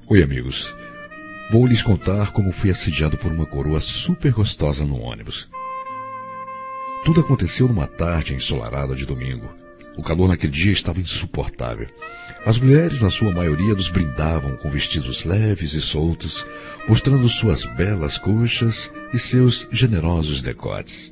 Oi, amigos. Vou lhes contar como fui assediado por uma coroa super gostosa no ônibus. Tudo aconteceu numa tarde ensolarada de domingo. O calor naquele dia estava insuportável. As mulheres, na sua maioria, nos brindavam com vestidos leves e soltos, mostrando suas belas coxas e seus generosos decotes.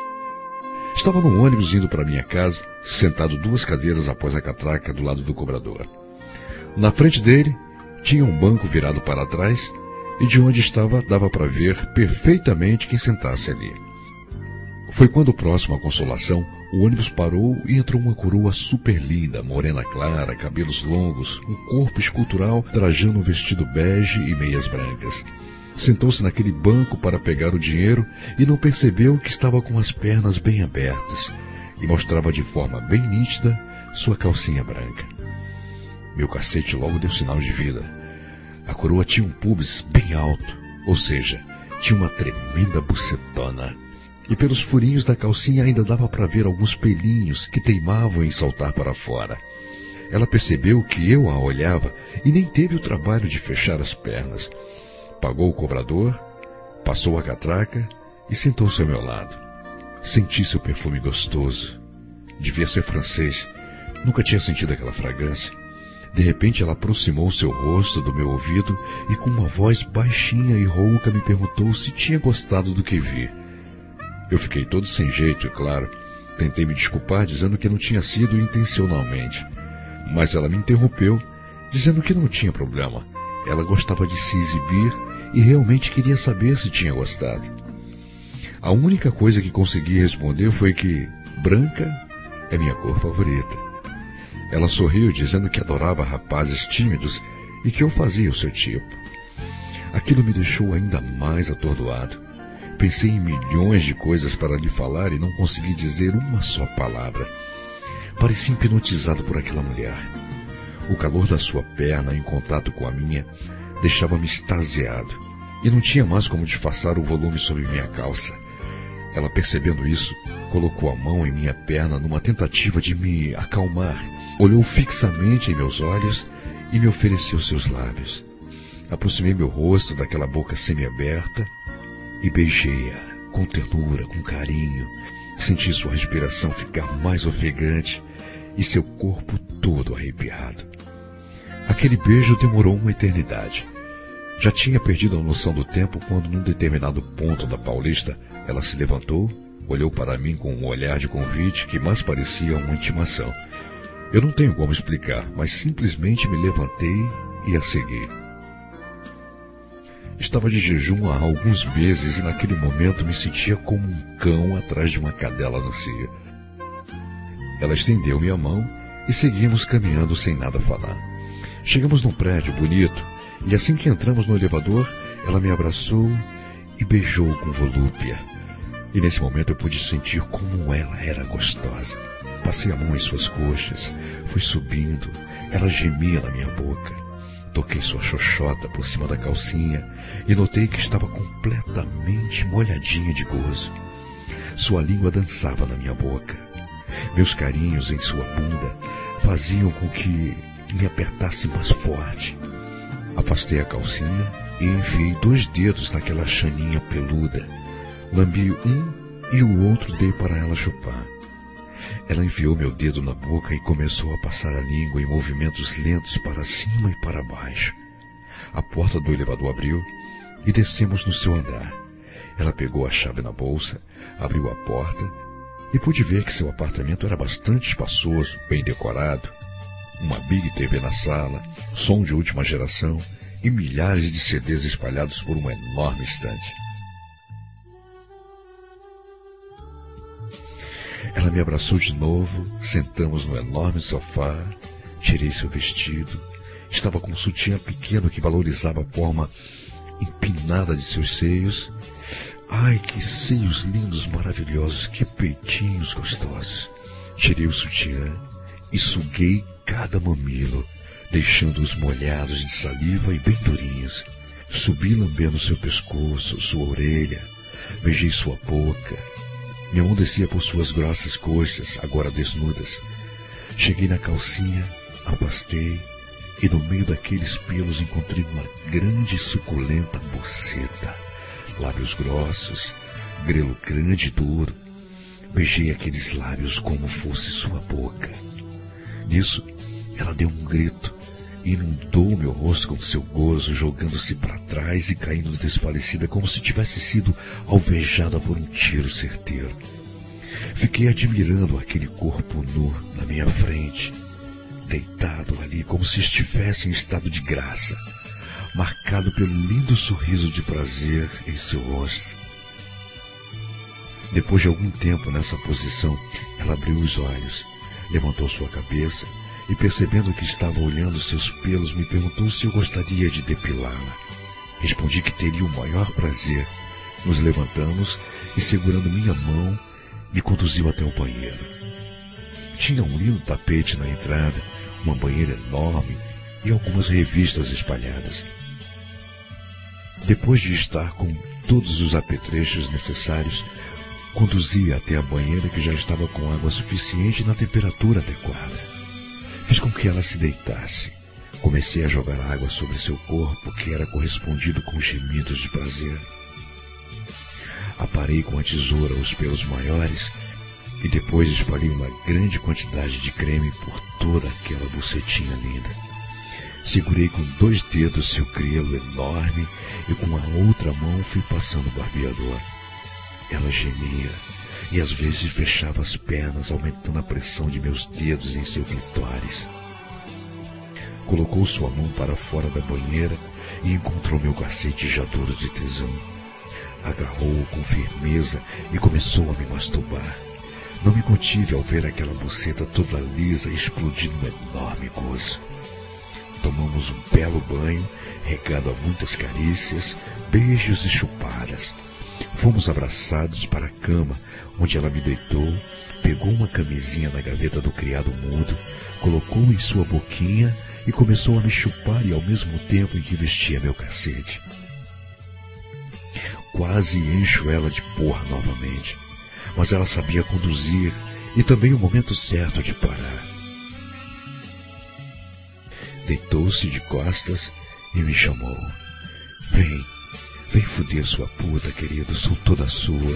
Estava no ônibus indo para minha casa, sentado 2 cadeiras após a catraca do lado do cobrador. Na frente dele, tinha um banco virado para trás, e de onde estava dava para ver perfeitamente quem sentasse ali. Foi quando, próximo à Consolação, o ônibus parou e entrou uma coroa super linda, morena clara, cabelos longos, um corpo escultural, trajando um vestido bege e meias brancas. Sentou-se naquele banco para pegar o dinheiro e não percebeu que estava com as pernas bem abertas e mostrava de forma bem nítida sua calcinha branca. Meu cacete logo deu sinal de vida. A coroa tinha um pubis bem alto, ou seja, tinha uma tremenda bucetona. E pelos furinhos da calcinha ainda dava para ver alguns pelinhos que teimavam em saltar para fora. Ela percebeu que eu a olhava e nem teve o trabalho de fechar as pernas. Pagou o cobrador, passou a catraca e sentou-se ao meu lado. Senti seu perfume gostoso. Devia ser francês. Nunca tinha sentido aquela fragrância. De repente ela aproximou seu rosto do meu ouvido e com uma voz baixinha e rouca me perguntou se tinha gostado do que vi. Eu fiquei todo sem jeito, é claro. Tentei me desculpar dizendo que não tinha sido intencionalmente. Mas ela me interrompeu, dizendo que não tinha problema. Ela gostava de se exibir e realmente queria saber se tinha gostado. A única coisa que consegui responder foi que branca é minha cor favorita. Ela sorriu dizendo que adorava rapazes tímidos e que eu fazia o seu tipo. Aquilo me deixou ainda mais atordoado. Pensei em milhões de coisas para lhe falar e não consegui dizer uma só palavra. Parecia hipnotizado por aquela mulher. O calor da sua perna em contato com a minha deixava-me extasiado e não tinha mais como disfarçar o volume sob minha calça. Ela, percebendo isso, colocou a mão em minha perna numa tentativa de me acalmar. Olhou fixamente em meus olhos e me ofereceu seus lábios. Aproximei meu rosto daquela boca semiaberta e beijei-a com ternura, com carinho. Senti sua respiração ficar mais ofegante e seu corpo todo arrepiado. Aquele beijo demorou uma eternidade. Já tinha perdido a noção do tempo quando, num determinado ponto da Paulista, ela se levantou, olhou para mim com um olhar de convite que mais parecia uma intimação. Eu não tenho como explicar, mas simplesmente me levantei e a segui. Estava de jejum há alguns meses e naquele momento me sentia como um cão atrás de uma cadela no cio. Ela estendeu-me a mão e seguimos caminhando sem nada falar. Chegamos num prédio bonito e assim que entramos no elevador, ela me abraçou e beijou com volúpia. E nesse momento eu pude sentir como ela era gostosa. Passei a mão em suas coxas, fui subindo, ela gemia na minha boca. Toquei sua xoxota por cima da calcinha e notei que estava completamente molhadinha de gozo. Sua língua dançava na minha boca. Meus carinhos em sua bunda faziam com que me apertasse mais forte. Afastei a calcinha e enfiei 2 dedos naquela chaninha peluda. Lambi um e o outro dei para ela chupar. Ela enfiou meu dedo na boca e começou a passar a língua em movimentos lentos para cima e para baixo. A porta do elevador abriu e descemos no seu andar. Ela pegou a chave na bolsa, abriu a porta e pude ver que seu apartamento era bastante espaçoso, bem decorado. Uma Big TV na sala, som de última geração e milhares de CDs espalhados por uma enorme estante. Ela me abraçou de novo, sentamos no enorme sofá, tirei seu vestido. Estava com um sutiã pequeno que valorizava a forma empinada de seus seios. Ai, que seios lindos, maravilhosos, que peitinhos gostosos. Tirei o sutiã e suguei cada mamilo, deixando-os molhados de saliva e bem durinhos. Subi lambendo seu pescoço, sua orelha, beijei sua boca. Minha mão descia por suas grossas coxas, agora desnudas. Cheguei na calcinha, afastei e no meio daqueles pelos encontrei uma grande e suculenta buceta, lábios grossos, grelo grande e duro. Beijei aqueles lábios como fosse sua boca. Nisso, ela deu um grito e inundou meu rosto com seu gozo, jogando-se para trás e caindo desfalecida como se tivesse sido alvejada por um tiro certeiro. Fiquei admirando aquele corpo nu na minha frente, deitado ali como se estivesse em estado de graça, marcado pelo lindo sorriso de prazer em seu rosto. Depois de algum tempo nessa posição, ela abriu os olhos, levantou sua cabeça e, percebendo que estava olhando seus pelos, me perguntou se eu gostaria de depilá-la. Respondi que teria o maior prazer. Nos levantamos e, segurando minha mão, me conduziu até o banheiro. Tinha um lindo tapete na entrada, uma banheira enorme e algumas revistas espalhadas. Depois de estar com todos os apetrechos necessários, conduzia até a banheira, que já estava com água suficiente na temperatura adequada. Fiz com que ela se deitasse. Comecei a jogar água sobre seu corpo, que era correspondido com gemidos de prazer. Aparei com a tesoura os pelos maiores e depois espalhei uma grande quantidade de creme por toda aquela bucetinha linda. Segurei com 2 dedos seu crielo enorme e com a outra mão fui passando o barbeador. Ela gemia e às vezes fechava as pernas, aumentando a pressão de meus dedos em seu clitóris. Colocou sua mão para fora da banheira e encontrou meu cacete já duro de tesão. Agarrou-o com firmeza e começou a me masturbar. Não me contive ao ver aquela buceta toda lisa e explodindo um enorme gozo. Tomamos um belo banho, regado a muitas carícias, beijos e chupadas. Fomos abraçados para a cama, onde ela me deitou, pegou uma camisinha na gaveta do criado mudo, colocou em sua boquinha e começou a me chupar e ao mesmo tempo em que vestia meu cacete. Quase encho ela de porra novamente, mas ela sabia conduzir e também o momento certo de parar. Deitou-se de costas e me chamou. Vem fuder sua puta, querido, sou toda sua.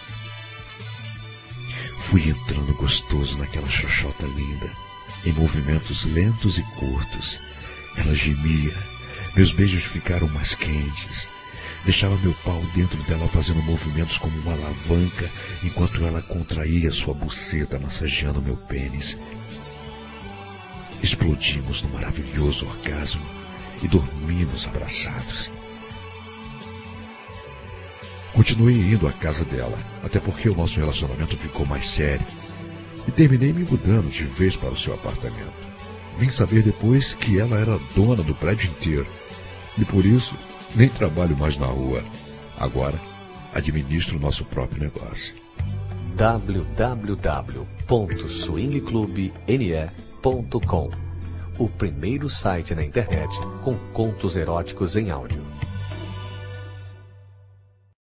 Fui entrando gostoso naquela xoxota linda, em movimentos lentos e curtos. Ela gemia, meus beijos ficaram mais quentes. Deixava meu pau dentro dela fazendo movimentos como uma alavanca, enquanto ela contraía sua buceta, massageando meu pênis. Explodimos no maravilhoso orgasmo e dormimos abraçados. Continuei indo à casa dela, até porque o nosso relacionamento ficou mais sério, e terminei me mudando de vez para o seu apartamento. Vim saber depois que ela era dona do prédio inteiro, e por isso nem trabalho mais na rua. Agora administro o nosso próprio negócio. www.swingclubne.com, o primeiro site na internet com contos eróticos em áudio.